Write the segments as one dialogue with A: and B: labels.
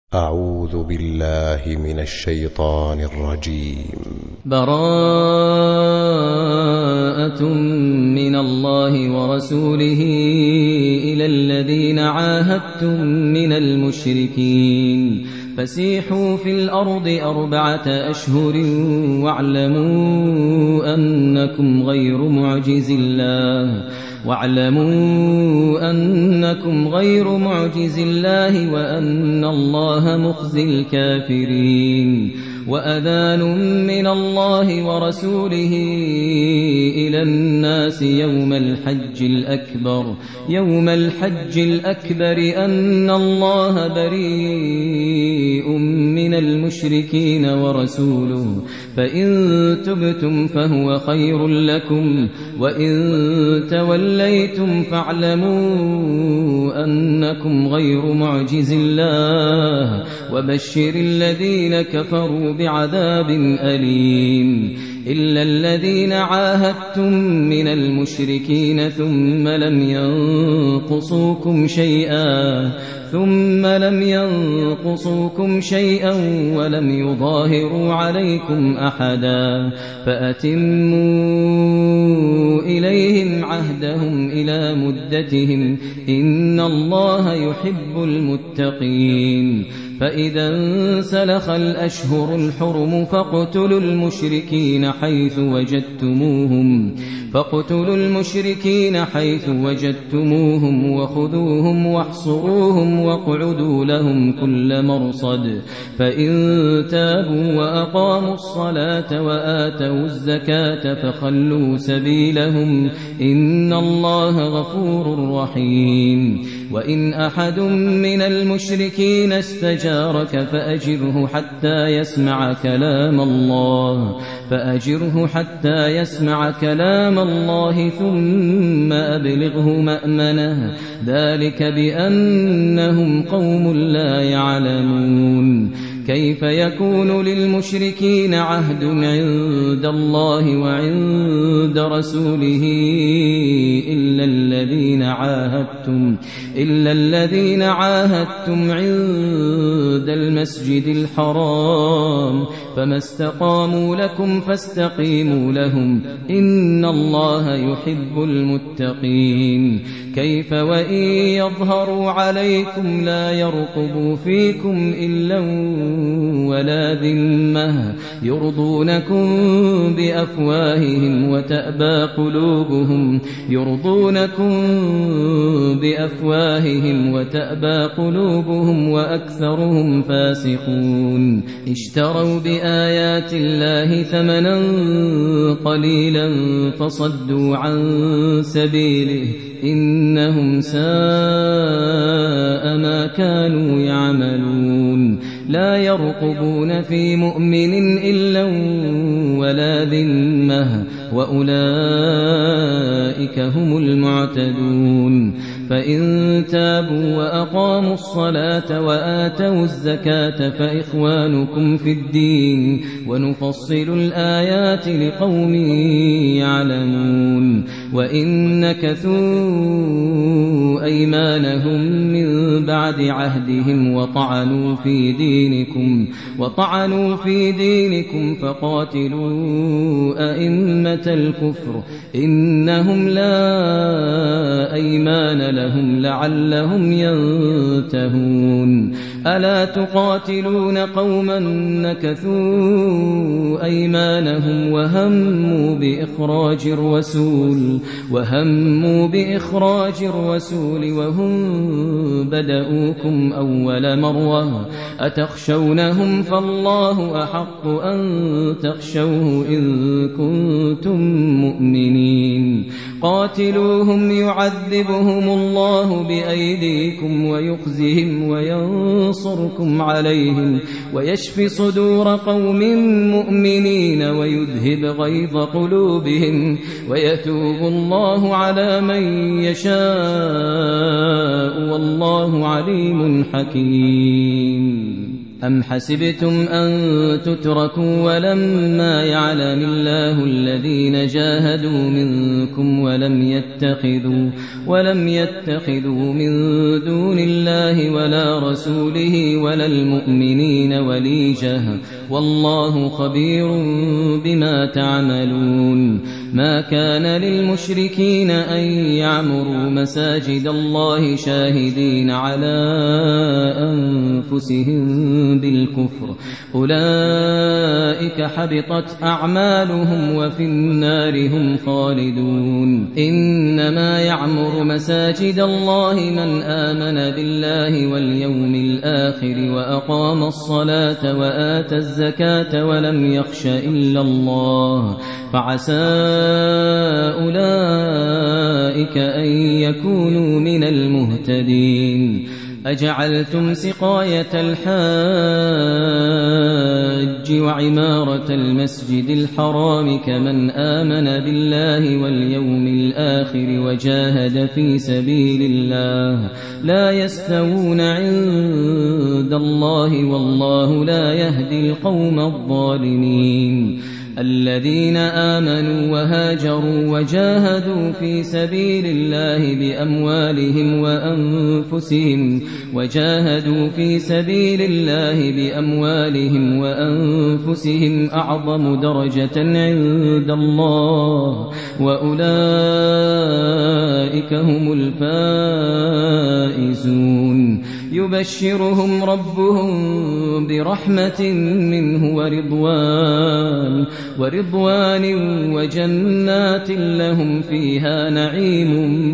A: أعوذ بالله من الشيطان الرجيم.
B: براءة من الله ورسوله إلى الذين عاهدتم من المشركين فسيحوا في الأرض 4 أشهر واعلموا أنكم غير معجز الله وأن الله مخزي الكافرين. وأذان من الله ورسوله إلى الناس يوم الحج الأكبر أن الله بريء من المشركين ورسوله فإن تبتم فهو خير لكم وإن توليتم فاعلموا أنكم غير معجز الله وبشر الذين كفروا بعذاب أليم. إلا الذين عاهدتم من المشركين ثم لم ينقصوكم شيئا ولم يظاهروا عليكم أحدا فأتموا إليهم عهدهم إلى مدتهم إن الله يحب المتقين. فإذا انسلخ الأشهر الحرم فاقتلوا المشركين حيث وجدتموهم وخذوهم واحصروهم واقعدوا لهم كل مرصد. فإن تابوا وأقاموا الصلاة وآتوا الزكاة فخلوا سبيلهم إن الله غفور رحيم. وإن أحد من المشركين استجارك فأجره حتى يسمع كلام الله ثم أبلغه مأمنه ذلك بأنهم قوم لا يعلمون. كيف يكون للمشركين عهد عند الله وعند رسوله إلا الذين عاهدتم عند المسجد الحرام فما استقاموا لكم فاستقيموا لهم إن الله يحب المتقين. كيف وإن يظهروا عليكم لا يرقبوا فيكم إلا ولا ذمة يرضونكم بأفواههم وتأبى قلوبهم وأكثرهم فاسقون. اشتروا بآيات الله ثمنا قليلا فصدوا عن سبيله إنهم ساء ما كانوا يعملون. لا يرقبون في مؤمن إلا ولا ذمة وأولئك هم المعتدون. فإن تابوا وأقاموا الصلاة وآتوا الزكاة فإخوانكم في الدين ونفصل الآيات لقوم يعلمون. وإن نكثوا أيمانهم من بعد عهدهم وطعنوا في دينكم فقاتلوا أئمة الكفر إنهم لا أيمان لهم لعلهم ينتهون. ألا تقاتلون قوما نكثوا أيمانهم وهموا بإخراج الرسول وهم بدؤوكم أول مرة أتخشونهم فالله أحق أن تخشوه إن كنتم مؤمنين. قاتلوهم يعذبهم الله بأيديكم ويخزهم وينصركم عليهم ويشف صدور قوم مؤمنين ويذهب غيظ قلوبهم ويتوب الله على من يشاء والله عليم حكيم. أم حسبتم أن تتركوا ولما يعلم الله الذين جاهدوا منكم ولم يتخذوا من دون الله ولا رسوله ولا المؤمنين وليجة والله خبير بما تعملون ما كان للمشركين أن يعمروا مساجد الله شاهدين على أنفسهم بالكفر أولئك حبطت أعمالهم وفي النار هم خالدون إنما يعمر مساجد الله من آمن بالله واليوم الآخر وأقام الصلاة وآتى الزكاة ولم يخش إلا الله فعسى أولئك أن يكونوا من المهتدين أجعلتم سقاية الحاج وعمارة المسجد الحرام كمن آمن بالله واليوم الآخر وجاهد في سبيل الله لا يستوون عند الله والله لا يهدي القوم الظالمين الذين آمنوا وهاجروا وجاهدوا في سبيل الله بأموالهم وأنفسهم أعظم درجة عند الله وأولئك هم الفائزون يبشرهم ربهم برحمة منه ورضوان وجنات لهم فيها نعيم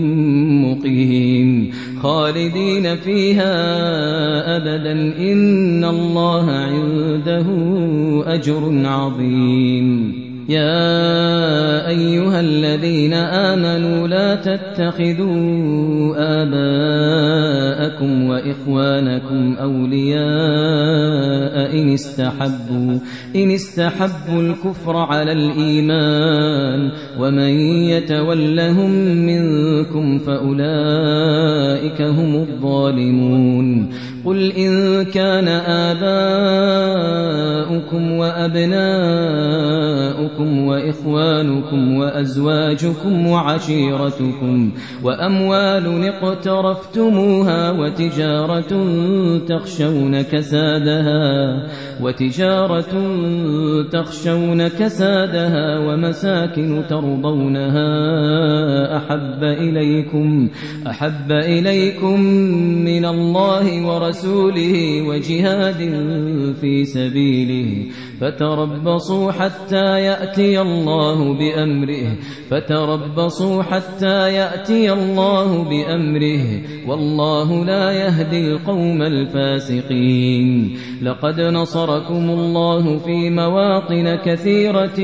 B: مقيم خالدين فيها أبدا إن الله عنده أجر عظيم يا أيها الذين آمنوا لا تتخذوا آباءكم وإخوانكم أولياء إن استحبوا الكفر على الإيمان ومن يتولهم منكم فأولئك هم الظالمون قل إن كان آباؤكم وأبناؤكم وإخوانكم وأزواجكم وعشيرتكم وأموال اقترفتموها وتجارة تخشون كسادها ومساكن ترضونها أحب إليكم من الله ورسوله وجهاد في سبيله فتربصوا حتى يأتي الله بأمره والله لا يهدي القوم الفاسقين لقد نصركم الله في مواطن كثيرة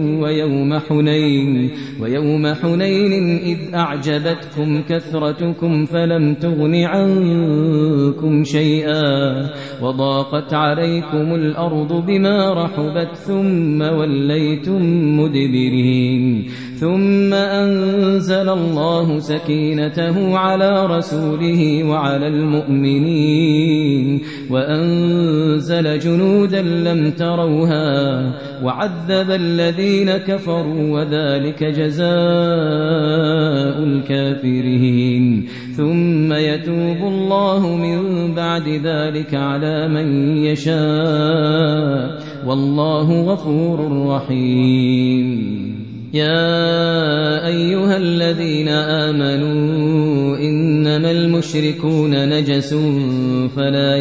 B: ويوم حنين إذ أعجبتكم كثرتكم فلم تغن عنكم شيئا وضاقت عليكم الأرض بما رحبت ثم وليتم مدبرين ثم أنزل الله سكينته على رسوله وعلى المؤمنين وأنزل جنودا لم تروها وعذب الذين كفروا وذلك جزاء الكافرين ثم يتوب الله من بعد ذلك على من يشاء والله غفور رحيم يا أيها الذين آمنوا إنما المشركون نجس فلا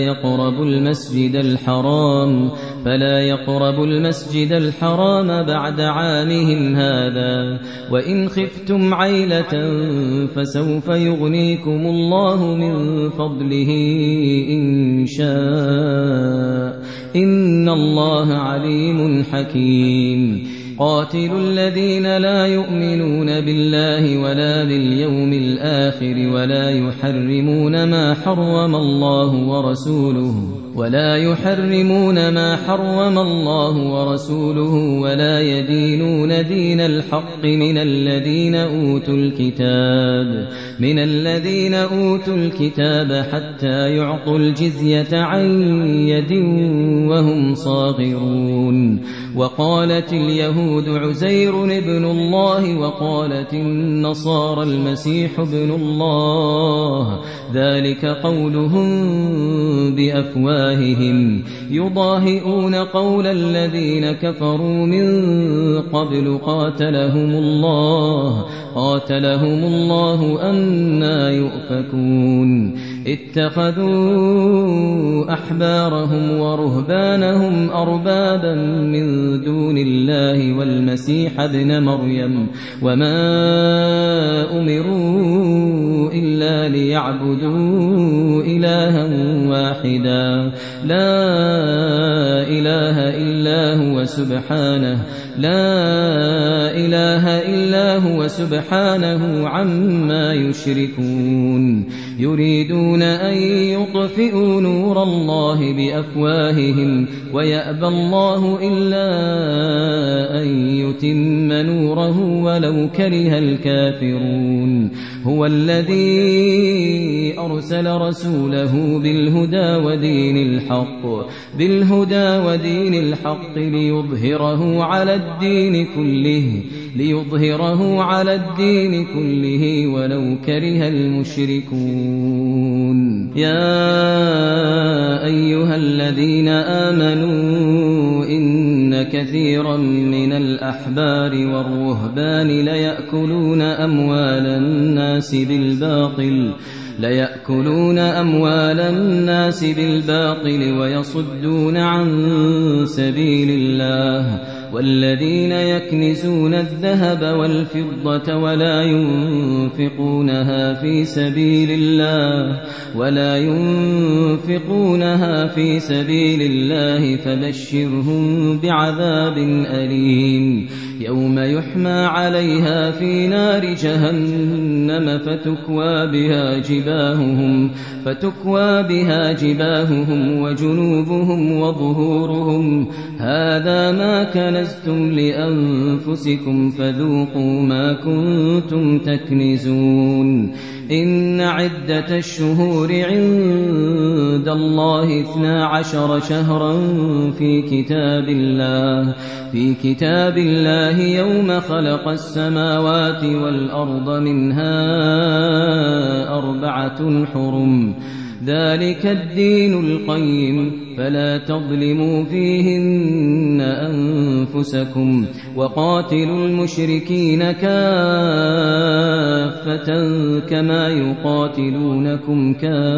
B: يقربوا المسجد الحرام بعد عامهم هذا وإن خفتم عيلة فسوف يغنيكم الله من فضله إن شاء إن الله عليم حكيم قاتلوا الذين لا يؤمنون بالله ولا باليوم الآخر ولا يحرمون ما حرم الله ورسوله ولا يدينون دين الحق من الذين أوتوا الكتاب حتى يعطوا الجزية عن يد وهم صاغرون. وقالت اليهود عزير ابن الله وقالت النصارى المسيح ابن الله، ذلك قولهم بأفواههم يضاهئون قول الذين كفروا من قبل قاتلهم الله أنى يؤفكون. اتخذوا أحبارهم ورهبانهم أربابا من دون الله والمسيح ابن مريم وما أمروا إلا ليعبدوا إلها واحدا لا إله إلا هو سبحانه عما يشركون. يريدون أن يطفئوا نور الله بأفواههم ويأبى الله إلا أن يتم نوره ولو كره الكافرون. هو الذي أرسل رسوله بالهدى ودين الحق ليظهره على الدين كله ولو كره المشركون. يا أيها الذين آمنوا إن كثيرا من الأحبار والرهبان ليأكلون أموال الناس بالباطل ويصدون عن سبيل الله. والذين يكنزون الذهب والفضة ولا ينفقونها في سبيل الله فبشرهم بعذاب أليم. يوم يحمى عليها في نار جهنم فتكوى بها جباههم وجنوبهم وظهورهم هذا ما كنزتم لأنفسكم فذوقوا ما كنتم تكنزون. إن عدة الشهور عند الله 12 شهرا في كتاب الله يوم خلق السماوات والأرض منها 4 حرم ذلك الدين القيم فلا تظلموا فيهن أنفسكم وقاتلوا المشركين كافة كما يقاتلونكم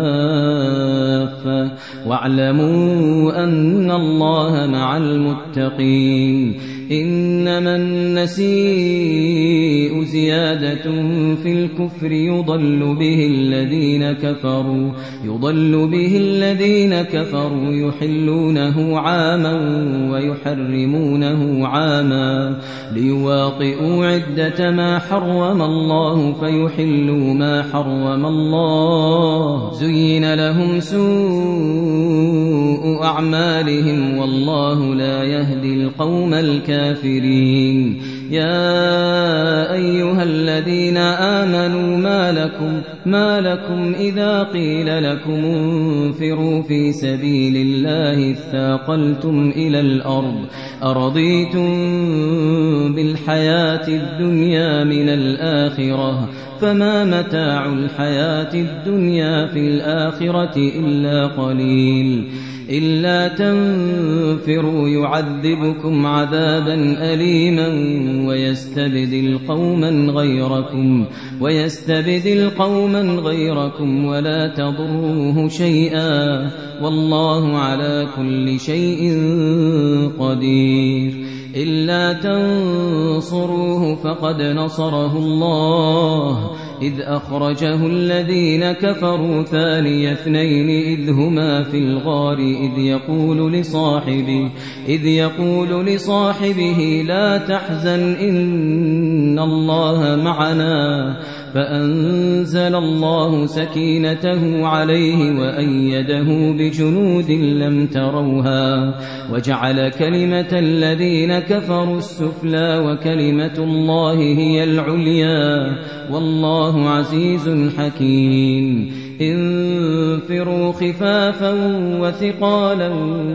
B: كافة واعلموا أن الله مع المتقين. إنما النسيء زيادة في الكفر يضل به الذين كفروا يحلونه عاما ويحرمونه عاما ليواطئوا عدة ما حرم الله فيحلوا ما حرم الله. زين لهم سوء أعمالهم والله لا يهدي القوم الكافرين. يا أيها الذين آمنوا ما لكم إذا قيل لكم انفروا في سبيل الله اثاقلتم إلى الأرض أرضيتم بالحياة الدنيا من الآخرة فما متاع الحياة الدنيا في الآخرة إلا قليل. إلا تنفروا يعذبكم عذابا أليما ويستبدل قوما غيركم ولا تضروه شيئا والله على كل شيء قدير. إلا تنصروه فقد نصره الله إذ أخرجه الذين كفروا ثاني اثنين إذ هما في الغار إذ يقول لصاحبه لا تحزن إن الله معنا فأنزل الله سكينته عليه وأيده بجنود لم تروها وجعل كلمة الذين كفروا السفلى وكلمة الله هي العليا والله عزيز حكيم انفروا خفافا وثقالا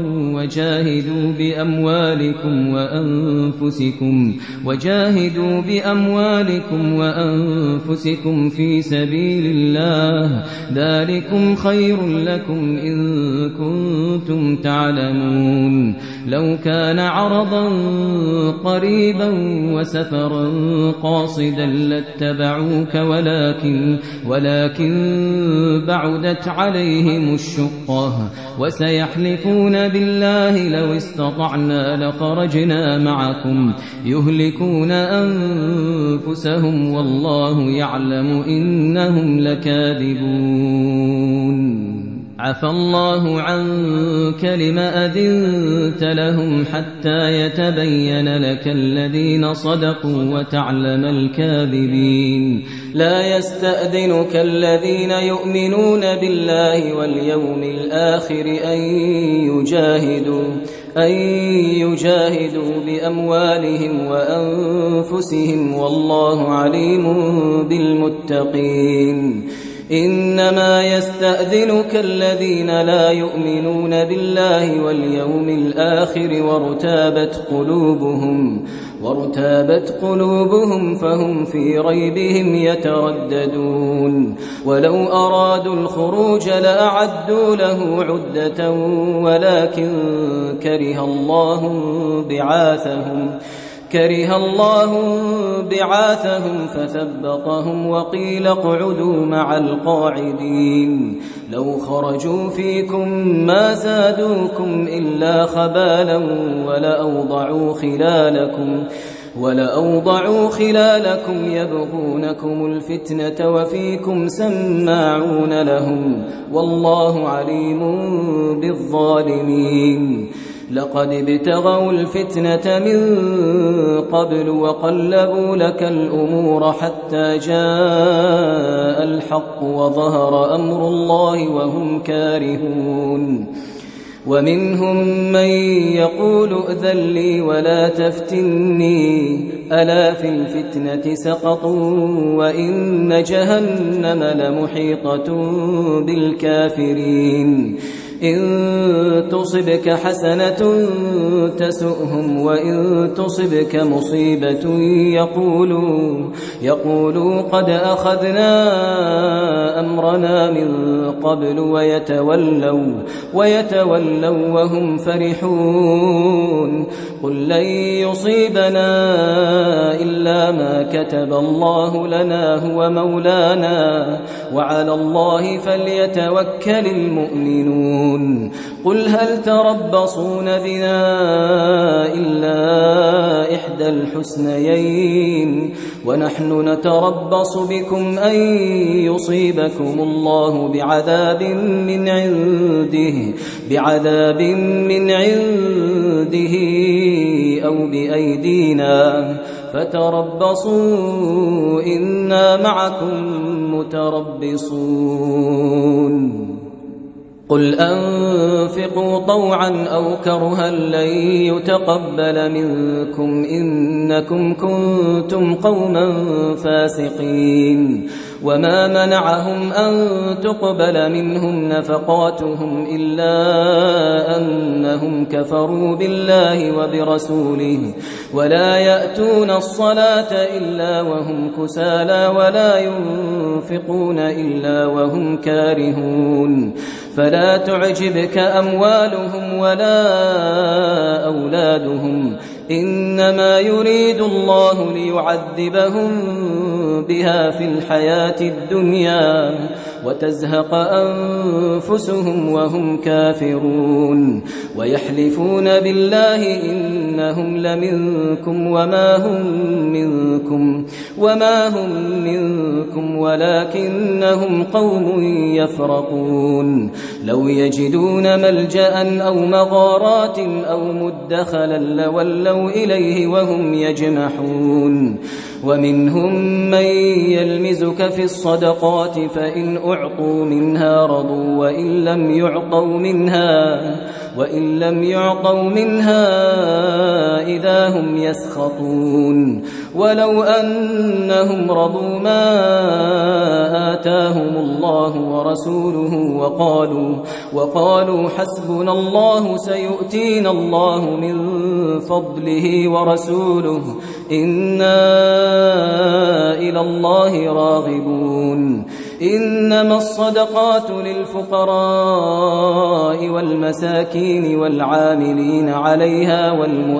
B: وجاهدوا بأموالكم وأنفسكم في سبيل الله ذلكم خير لكم إن كنتم تعلمون لو كان عرضا قريبا وسفرا قاصدا لاتبعوك ولكن بعدت عليهم الشقة وسيحلفون بالله لو استطعنا لخرجنا معكم يهلكون أنفسهم والله يعلم إنهم لكاذبون عفى الله عنك لما أذنت لهم حتى يتبين لك الذين صدقوا وتعلم الكاذبين لا يستأذنك الذين يؤمنون بالله واليوم الآخر أن يجاهدوا بأموالهم وأنفسهم والله عليم بالمتقين إنما يستأذنك الذين لا يؤمنون بالله واليوم الآخر وارتابت قلوبهم فهم في ريبهم يترددون ولو أرادوا الخروج لأعدوا له عدة ولكن كره الله بعاثهم فثبطهم وقيل اقعدوا مع القاعدين لو خرجوا فيكم ما زادوكم إلا خبالا ولأوضعوا خلالكم يبغونكم الفتنة وفيكم سماعون لهم والله عليم بالظالمين لقد ابتغوا الفتنة من قبل وقلبوا لك الأمور حتى جاء الحق وظهر أمر الله وهم كارهون ومنهم من يقول ائذن لي ولا تفتني ألا في الفتنة سقطوا وإن جهنم لمحيطة بالكافرين إن تصبك حسنة تسؤهم وإن تصبك مصيبة يقولوا قد أخذنا أمرنا من قبل ويتولوا وهم فرحون قل لن يصيبنا إلا ما كتب الله لنا هو مولانا وعلى الله فليتوكل المؤمنون قل هل تربصون بنا إلا إحدى الحسنيين عنه نتربص بكم أن يصيبكم الله بعذاب من عنده أو بأيدينا فتربصوا إنا معكم متربصون قل أنفقوا طوعا أو كرها لن يتقبل منكم إنكم كنتم قوما فاسقين وما منعهم أن تقبل منهم نفقاتهم إلا أنهم كفروا بالله وبرسوله ولا يأتون الصلاة إلا وهم كسالى ولا ينفقون إلا وهم كارهون فلا تعجبك أموالهم ولا أولادهم إنما يريد الله ليعذبهم بها في الحياة الدنيا وتزهق أنفسهم وهم كافرون ويحلفون بالله إنهم لمنكم وما هم منكم ولكنهم قوم يفرقون لو يجدون ملجأ أو مغارات أو مدخلا لولوا إليه وهم يجمحون ومنهم من يلمزك في الصدقات فإن أعطوا منها رضوا وإن لم يعطوا منها إذا هم يسخطون ولو أنهم رضوا ما آتاهم الله ورسوله وقالوا حسبنا الله سيؤتينا الله من فضله ورسوله إنا إلى الله راغبون إنما الصدقات للفقراء والمساكين والعاملين عليها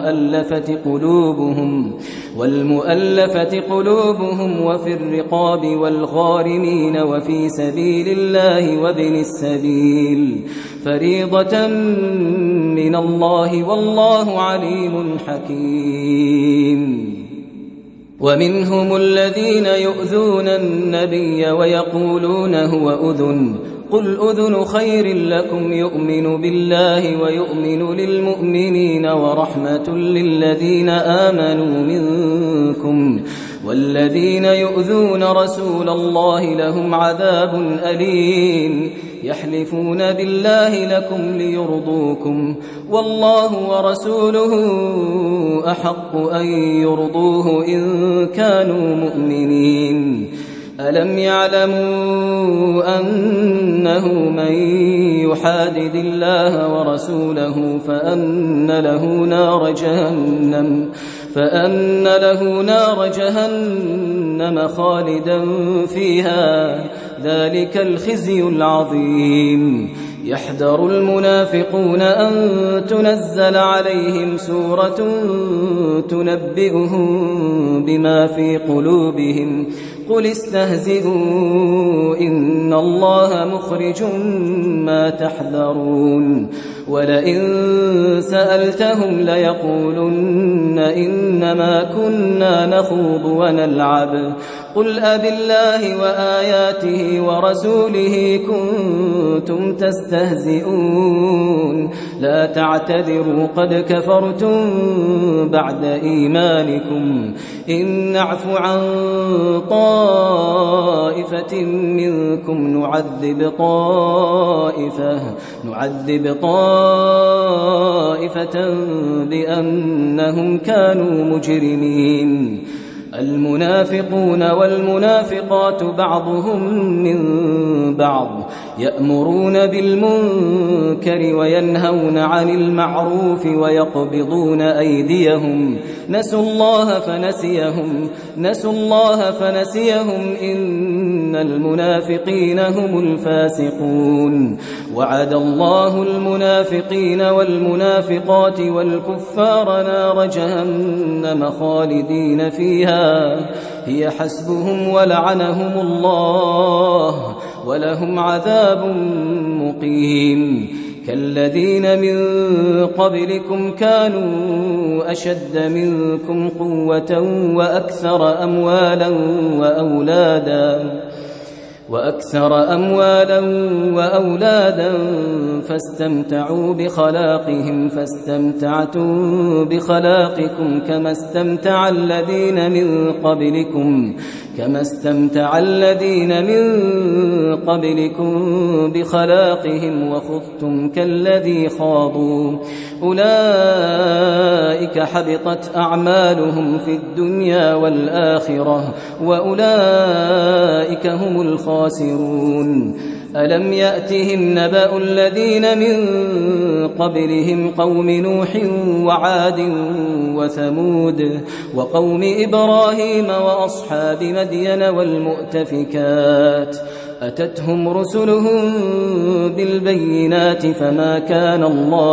B: والمؤلفة قلوبهم وفي الرقاب والغارمين وفي سبيل الله وابن السبيل فريضة من الله والله عليم حكيم ومنهم الذين يؤذون النبي ويقولون هو أذن قل أذن خير لكم يؤمن بالله ويؤمن للمؤمنين ورحمة للذين آمنوا منكم والذين يؤذون رسول الله لهم عذاب أليم يحلفون بالله لكم ليرضوكم والله ورسوله أحق أن يرضوه إن كانوا مؤمنين ألم يعلموا أنه من يحادد الله ورسوله فأن له نار جهنم خالدا فيها ذلك الخزي العظيم يحذر المنافقون أن تنزل عليهم سورة تنبئهم بما في قلوبهم قل استهزئوا إن الله مخرج ما تحذرون ولئن سألتهم ليقولن إنما كنا نخوض ونلعب قل أبالله وآياته ورسوله كنتم تستهزئون لا تعتذروا قد كفرتم بعد إيمانكم إن نعف عن طائفة منكم نعذب طائفة بأنهم كانوا مجرمين المنافقون والمنافقات بعضهم من بعض يأمرون بالمنكر وينهون عن المعروف ويقبضون أيديهم نسوا الله فنسيهم إن المنافقين هم الفاسقون وعد الله المنافقين والمنافقات والكفار نار جهنم خالدين فيها هي حسبهم ولعنهم الله ولهم عذاب مقيم كالذين من قبلكم كانوا أشد منكم قوة وأكثر أموالا وأولادا فاستمتعوا بخلاقهم فاستمتعتم بخلاقكم كما استمتع الذين من قبلكم بخلاقهم وخضتم كالذي خاضوا أولئك حبطت أعمالهم في الدنيا والآخرة وأولئك هم الخاسرون ألم يأتهم نبأ الذين من قبلهم قوم نوح وعاد وثمود وقوم إبراهيم وأصحاب مدين والمؤتفكات أتتهم رسلهم بالبينات فما كان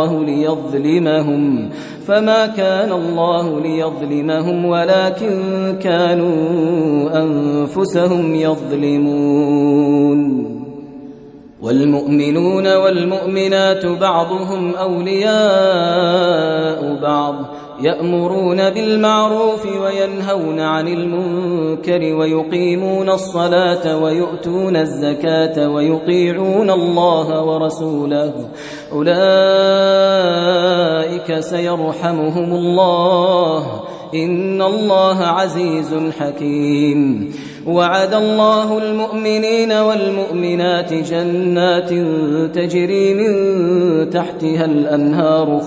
B: الله ليظلمهم ولكن كانوا أنفسهم يظلمون والمؤمنون والمؤمنات بعضهم أولياء بعض يأمرون بالمعروف وينهون عن المنكر ويقيمون الصلاة ويؤتون الزكاة ويطيعون الله ورسوله أولئك سيرحمهم الله إن الله عزيز حكيم. وعد الله المؤمنين والمؤمنات جنات تجري من تحتها الأنهار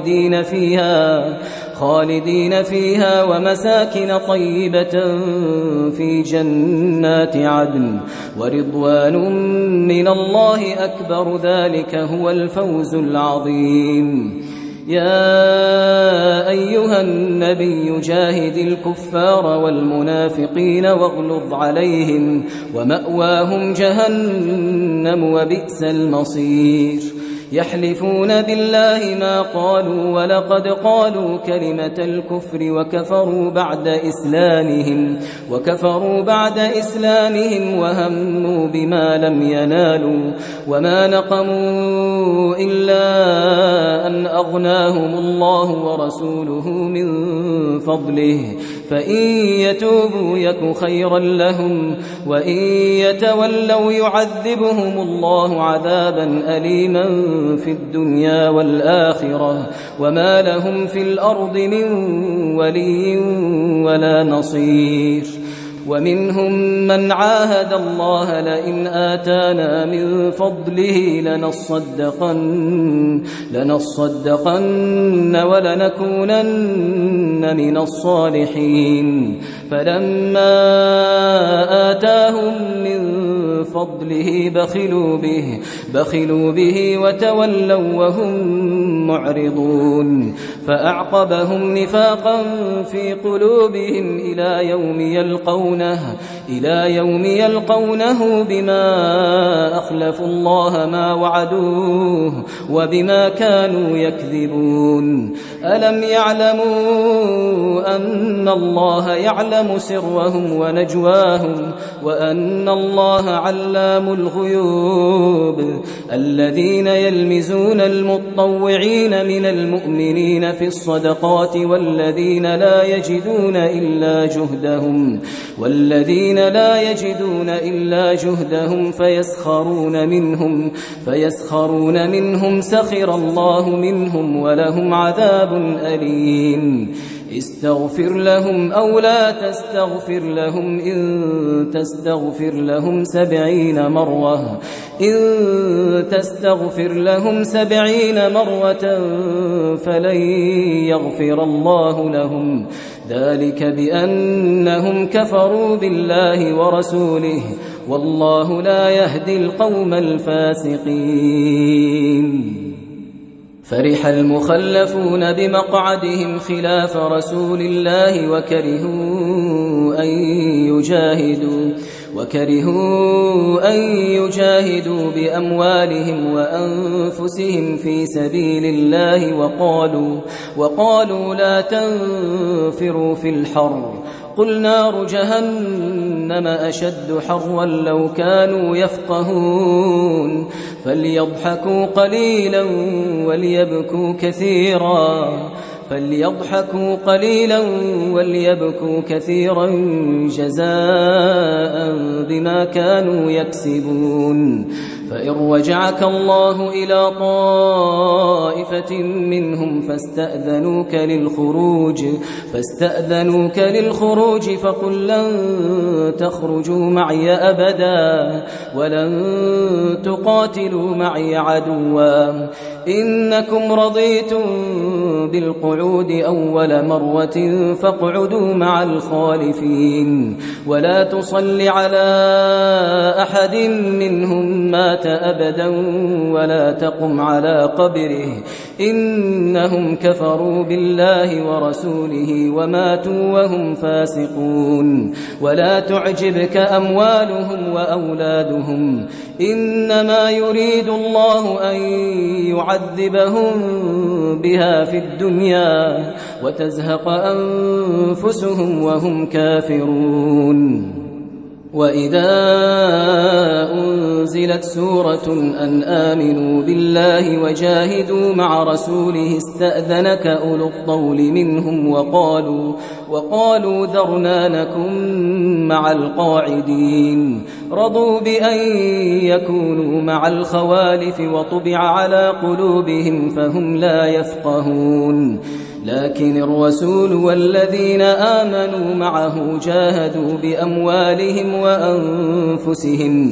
B: خالدين فيها ومساكن طيبة في جنات عدن ورضوان من الله أكبر ذلك هو الفوز العظيم. يا أيها النبي جاهد الكفار والمنافقين واغلظ عليهم ومأواهم جهنم وبئس المصير. يحلفون بالله ما قالوا ولقد قالوا كلمة الكفر وكفروا بعد إسلامهم وهموا بما لم ينالوا وما نقموا إلا أن أغناهم الله ورسوله من فضله فإن يتوبوا يك خيرا لهم وإن يتولوا يعذبهم الله عذابا أليما في الدنيا والآخرة وما لهم في الأرض من ولي ولا نصير. ومنهم من عاهد الله لئن آتانا من فضله لنصدقن ولنكونن من الصالحين فلما آتاهم من فضله بخلوا به وتولوا وهم معرضون فأعقبهم نفاقا في قلوبهم إلى يوم يلقونه بما أخلفوا الله ما وعدوه وبما كانوا يكذبون. ألم يعلموا أن الله يعلم سرهم ونجواهم وأن الله علام الغيوب. الذين يلمزون المطوعين من المؤمنين في الصدقات والذين لا يجدون إلا جهدهم فيسخرون منهم سخر الله منهم ولهم عذاب أليم. استغفر لهم أو لا تستغفر لهم إن تستغفر لهم 70 مرة فلن يغفر الله لهم ذلك بأنهم كفروا بالله ورسوله والله لا يهدي القوم الفاسقين. فرح المخلفون بمقعدهم خلاف رسول الله وكرهوا أن يجاهدوا بأموالهم وأنفسهم في سبيل الله وقالوا لا تنفروا في الحر قل نار جهنم أشد حرا لو كانوا يفقهون فليضحكوا قليلا وليبكوا كثيرا جزاء بما كانوا يكسبون. فإن رجعك الله إلى طائفة منهم فاستأذنوك للخروج فقل لن تخرجوا معي أبدا ولن تقاتلوا معي عدوا إنكم رضيتم بالقعود أول مرة فاقعدوا مع الخالفين ولا تصل على أحد منهم مات أبدا ولا تقم على قبره إنهم كفروا بالله ورسوله وماتوا وهم فاسقون. ولا تعجبك أموالهم وأولادهم إنما يريد الله أن يعذبهم بها في الدنيا وتزهق أنفسهم وهم كافرون. وإذا أنزلت سورة أن آمنوا بالله وجاهدوا مع رسوله استأذنك أولو الطول منهم وقالوا ذرنا نكن مع القاعدين رضوا بأن يكونوا مع الخوالف وطبع على قلوبهم فهم لا يفقهون لكن الرسول والذين آمنوا معه جاهدوا بأموالهم وأنفسهم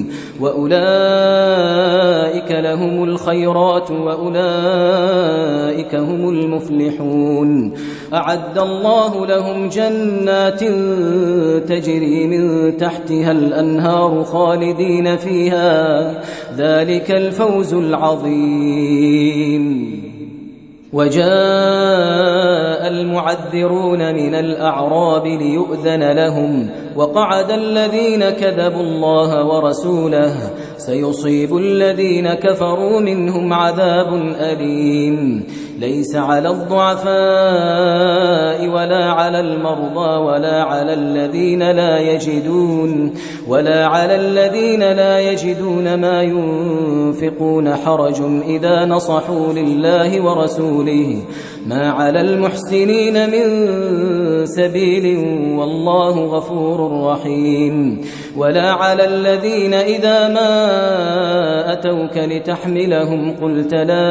B: وأولئك لهم الخيرات وأولئك هم المفلحون أعد الله لهم جنات تجري من تحتها الأنهار خالدين فيها ذلك الفوز العظيم وجاء المعذرون من الأعراب ليؤذن لهم وقعد الذين كذبوا الله ورسوله سيصيب الذين كفروا منهم عذاب أليم ليس على الضعفاء ولا على المرضى ولا على الذين لا يجدون ما ينفقون حرج إذا نصحوا لله ورسوله ما على المحسنين من سبيل والله غفور رحيم ولا على الذين إذا ما أتوك لتحملهم قلت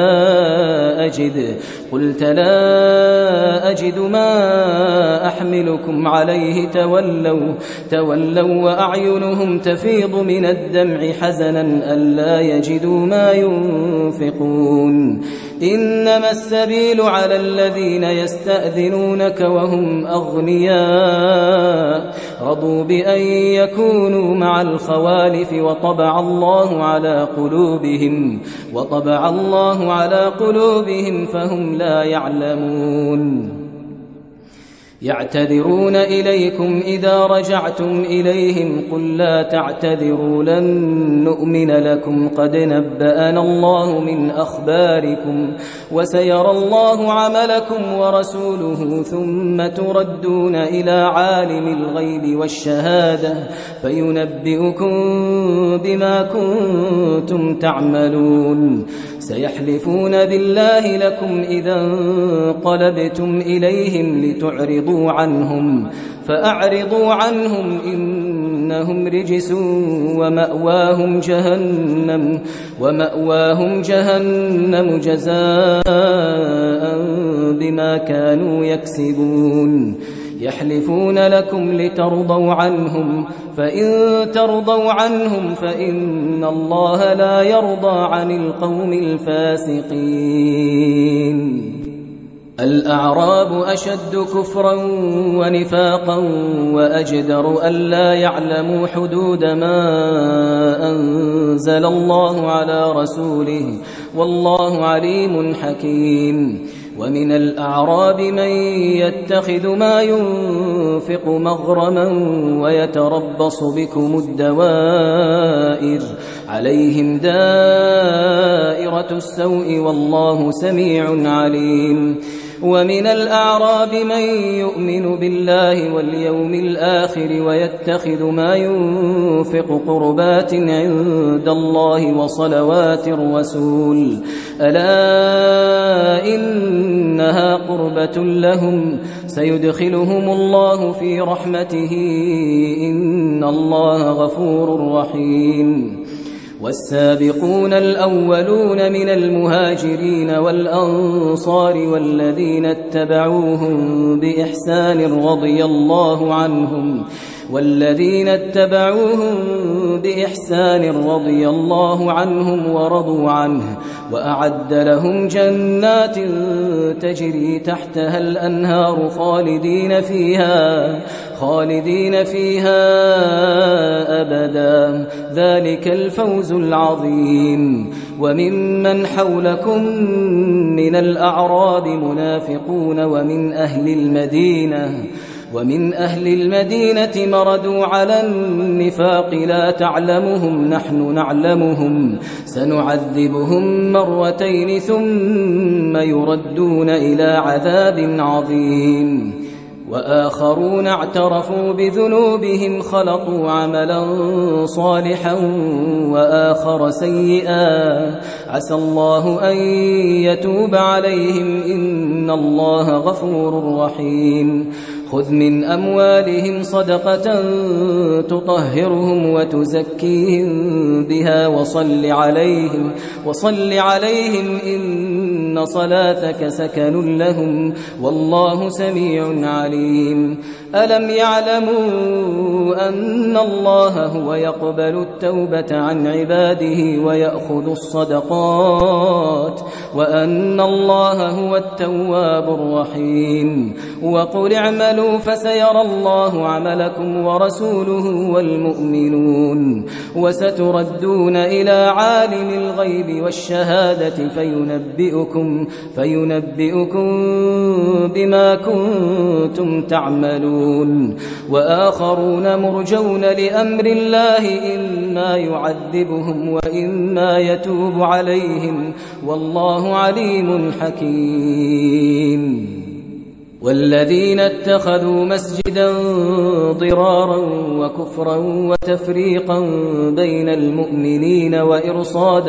B: لا أجد ما أحملكم عليه تولوا وأعينهم تفيض من الدمع حزنا ألا يجدوا ما ينفقون إنما السبيل على الذين يستأذنونك وهم أغنياء رضوا بأن يكونوا مع الخوالف وطبع الله على قلوبهم فهم لا يعلمون يعتذرون إليكم إذا رجعتم إليهم قل لا تعتذروا لن نؤمن لكم قد نبأنا الله من أخباركم وسيرى الله عملكم ورسوله ثم تردون إلى عالم الغيب والشهادة فينبئكم بما كنتم تعملون سيحلفون بالله لكم إذا انقلبتم إليهم لتعرضوا عنهم فأعرضوا عنهم إنهم رجس ومأواهم جهنم جزاء بما كانوا يكسبون يحلفون لكم لترضوا عنهم فإن ترضوا عنهم فإن الله لا يرضى عن القوم الفاسقين الأعراب أشد كفرا ونفاقا وأجدر ألا يعلموا حدود ما أنزل الله على رسوله والله عليم حكيم ومن الأعراب من يتخذ ما ينفق مغرما ويتربص بكم الدوائر عليهم دائرة السوء والله سميع عليم ومن الأعراب من يؤمن بالله واليوم الآخر ويتخذ ما ينفق قربات عند الله وصلوات الرسول ألا إنها قربة لهم سيدخلهم الله في رحمته إن الله غفور رحيم والسابقون الأولون من المهاجرين والأنصار والذين اتبعوهم بإحسان رضي الله عنهم ورضوا عنه وأعد لهم جنات تجري تحتها الأنهار خالدين فيها أبدا ذلك الفوز العظيم وممن حولكم من الأعراب منافقون ومن أهل المدينة مردوا على النفاق لا تعلمهم نحن نعلمهم سنعذبهم مرتين ثم يردون إلى عذاب عظيم وآخرون اعترفوا بذنوبهم خلطوا عملا صالحا وآخر سيئا عسى الله أن يتوب عليهم إن الله غفور رحيم خذ من أموالهم صدقة تطهرهم وتزكيهم بها وصل عليهم إن صلاتك سكن لهم والله سميع عليم ألم يعلموا أن الله هو يقبل التوبة عن عباده ويأخذ الصدقات وأن الله هو التواب الرحيم وقل اعملوا فسيرى الله عملكم ورسوله والمؤمنون وستردون إلى عالم الغيب والشهادة فينبئكم بما كنتم تعملون وآخرون مرجون لأمر الله إما يعذبهم وإما يتوب عليهم والله عليم حكيم والذين اتخذوا مسجدا ضرارا وكفرا وتفريقا بين المؤمنين وإرصادا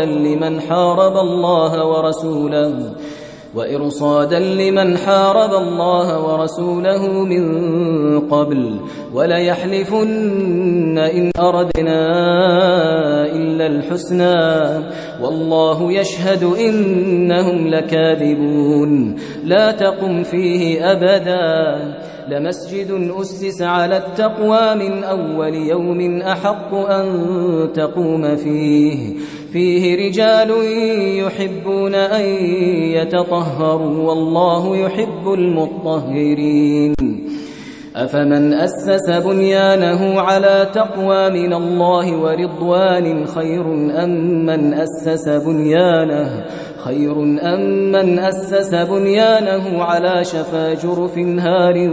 B: لمن حارب الله ورسوله من قبل وليحلفن إن أردنا إلا الحسنى والله يشهد إنهم لكاذبون لا تقم فيه أبدا لمسجد أسس على التقوى من أول يوم أحق أن تقوم فيه رجال يحبون أن يتطهروا والله يحب المطهرين أفمن أسس بنيانه على تقوى من الله ورضوان خير أم من أسس بنيانه على شفا جرف هار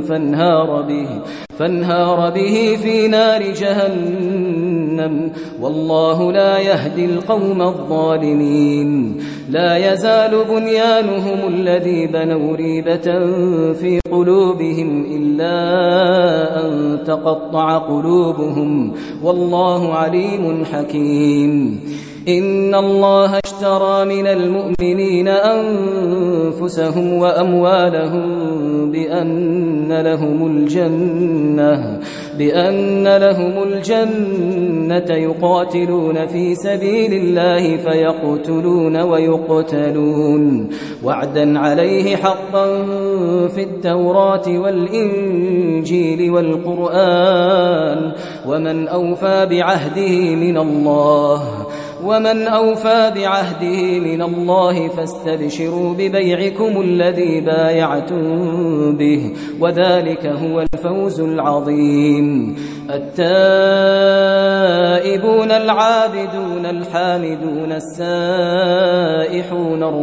B: فانهار به في نار جهنم والله لا يهدي القوم الظالمين لا يزال بنيانهم الذي بنوا ريبة في قلوبهم إلا أن تقطع قلوبهم والله عليم حكيم إن الله اشترى من المؤمنين أنفسهم وأموالهم بأن لهم الجنة يقاتلون في سبيل الله فيقتلون ويقتلون وعدا عليه حقا في التوراة والإنجيل والقرآن ومن أوفى بعهده من الله فاستبشروا ببيعكم الذي بايعتم به وذلك هو الفوز العظيم التائبون العابدون الحامدون السائحون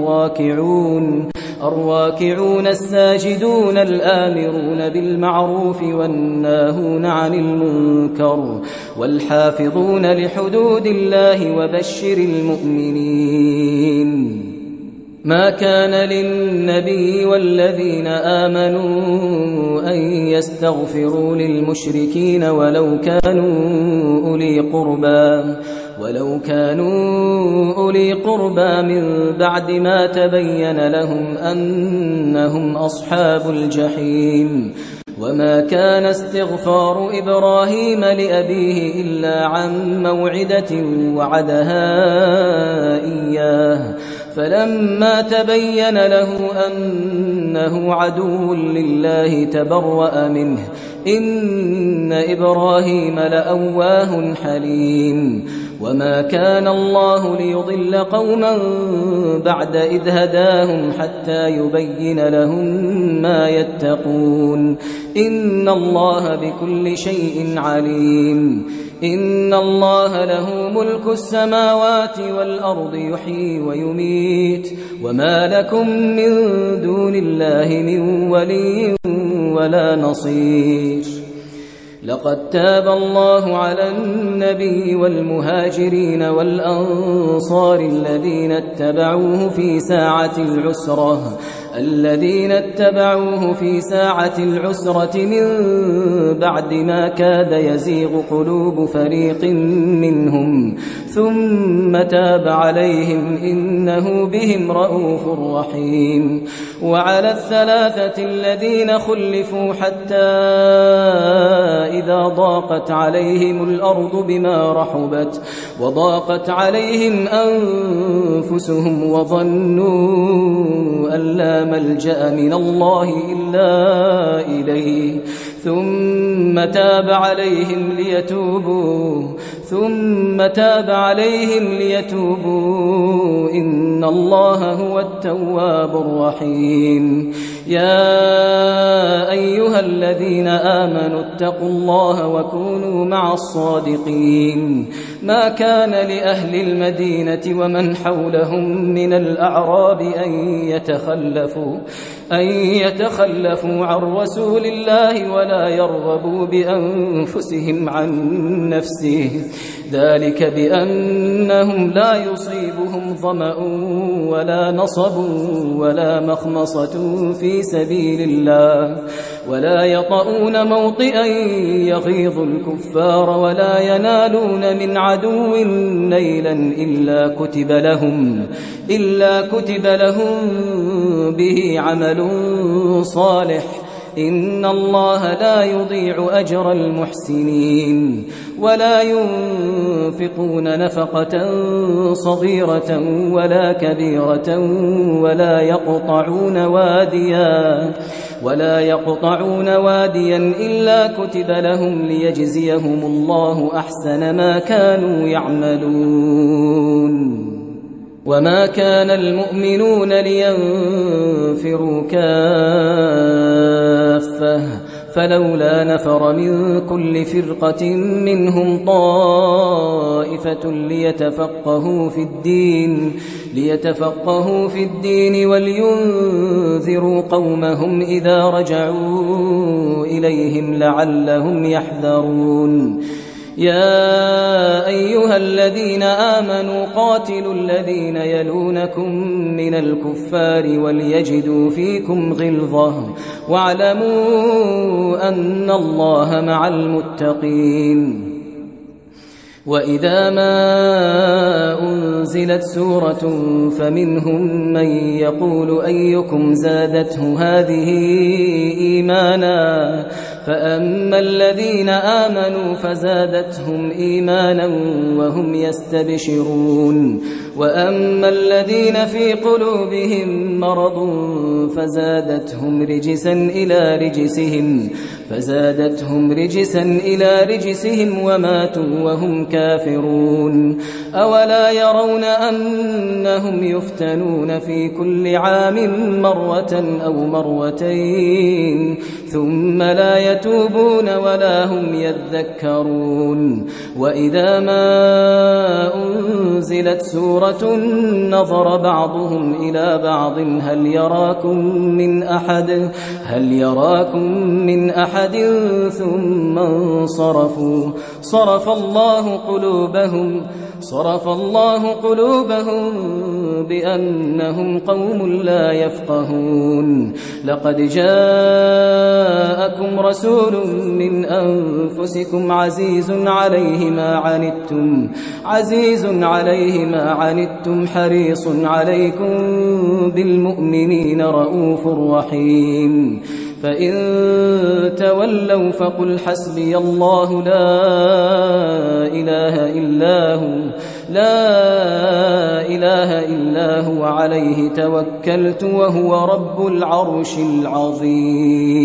B: الراكعون الساجدون الآمرون بالمعروف والناهون عن المنكر والحافظون لحدود الله وبشر المؤمنين ما كان للنبي والذين آمنوا أن يستغفروا للمشركين ولو كانوا أولي قربى من بعد ما تبين لهم أنهم أصحاب الجحيم وما كان استغفار إبراهيم لأبيه إلا عن موعدة وعدها إياه فلما تبين له أنه عدو لله تبرأ منه إن إبراهيم لأواه حليم وما كان الله ليضل قوما بعد إذ هداهم حتى يبين لهم ما يتقون إن الله بكل شيء عليم إن الله له ملك السماوات والأرض يحيي ويميت وما لكم من دون الله من ولي ولا نصير لقد تاب الله على النبي والمهاجرين والأنصار الذين اتبعوه في ساعة العسرة من بعد ما كاد يزيغ قلوب فريق منهم ثم تاب عليهم إنه بهم رءوف رحيم. وعلى الثلاثة الذين خلفوا حتى إذا ضاقت عليهم الأرض بما رحبت وضاقت عليهم أنفسهم وظنوا أن لا ملجأ من الله إلا إليه ثم تاب عليهم ليتوبوا إن الله هو التواب الرحيم. يا أيها الذين آمنوا اتقوا الله وكونوا مع الصادقين. ما كان لأهل المدينة ومن حولهم من الأعراب أن يتخلفوا عن رسول الله ولا يرغبوا بأنفسهم عن نفسه ذلك بأنهم لا يصيبهم ظمأ ولا نصب ولا مخمصة في سبيل الله ولا يطؤون موطئا يغيظ الكفار ولا ينالون من عدو نيلا إلا كتب لهم به عمل صالح إن الله لا يضيع أجر المحسنين. ولا ينفقون نفقة صغيرة ولا كبيرة ولا يقطعون واديا إلا كتب لهم ليجزيهم الله أحسن ما كانوا يعملون. وما كان المؤمنون لينفروا كافة فلولا نفر من كل فرقة منهم طائفة ليتفقهوا في الدين ولينذروا قومهم إذا رجعوا إليهم لعلهم يحذرون. يا أيها الذين آمنوا قاتلوا الذين يلونكم من الكفار وليجدوا فيكم غلظة واعلموا أن الله مع المتقين. وإذا ما أنزلت سورة فمنهم من يقول أيكم زادته هذه إيمانا فأما الذين آمنوا فزادتهم إيمانا وهم يستبشرون وأما الذين في قلوبهم مرض فزادتهم رجسا إلى رجسهم وماتوا وهم كافرون. أولا يرون أنهم يفتنون في كل عام مرة أو مرتين ثم لا يتوبون ولا هم يذكرون. وإذا ما أنزلت سورة نظر بعضهم إلى بعض هل يراكم من أحد ثم انصرفوا صرف الله قلوبهم بأنهم قوم لا يفقهون. لقد جاءكم رسول من أنفسكم عزيز عليه ما عنتم حريص عليكم بالمؤمنين رؤوف رحيم. فإن تولوا فقل حسبي الله لا إله إلا هو عليه توكلت وهو رب العرش العظيم.